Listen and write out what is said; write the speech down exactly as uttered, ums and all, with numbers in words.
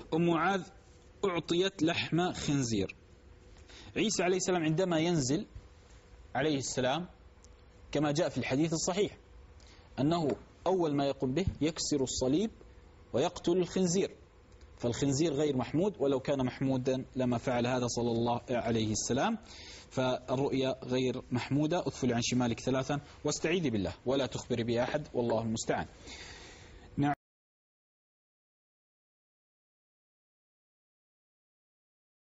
أم معاذ أعطيت لحم خنزير. عيسى عليه السلام عندما ينزل عليه السلام كما جاء في الحديث الصحيح أنه أول ما يقوم به يكسر الصليب ويقتل الخنزير، فالخنزير غير محمود، ولو كان محمودا لما فعل هذا صلى الله عليه السلام. فالرؤيا غير محمودة. أدخل عن شمالك ثلاثا واستعيذي بالله ولا تخبري بأحد والله المستعان.